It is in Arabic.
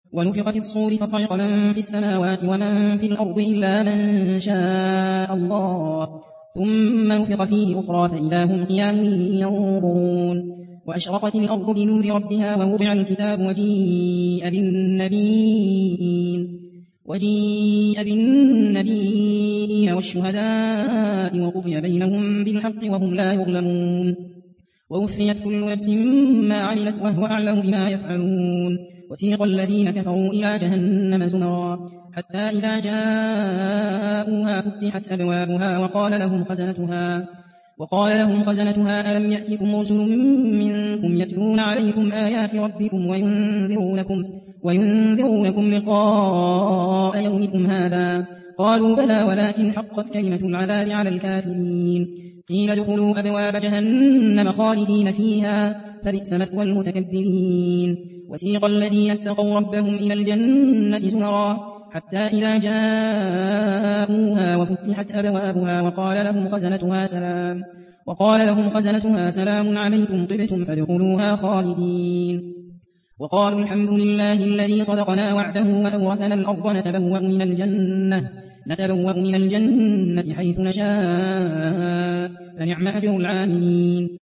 ونفخ في الصور فصعق من في السماوات ومن في الأرض إلا من شاء الله ثم نفخ فيه أخرى فإذا هم قيام ينظرون وأشرقت الأرض بنور ربها ووضع الكتاب وجيء بالنبيين والشهداء وقضي بينهم بالحق وهم لا يظلمون ووفيت كل نفس ما عملت وهو أعلم بما يفعلون وسيق الذين كفروا إلى جهنم زمرا حتى إذا جاءوها فتحت أبوابها وقال لهم خزنتها ألم يأتكم رسل منكم يتلون عليكم آيات ربكم وينذرونكم لقاء يومكم هذا قالوا بلى ولكن حقت كلمة العذاب على الكافرين قيل ادخلوا أبواب جهنم خالدين فيها فبئس مثوى المتكبرين وسيق الذين اتقوا ربهم إلى الجنة زمرا حتى إذا جاءوها وفتحت أبوابها وقال لهم خزنتها سلام عليكم طبتم فادخلوها خالدين وقالوا الحمد لله الذي صدقنا وعده وأورثنا الأرض نتبوأ من الجنة حيث نشاء فنعم أجر العاملين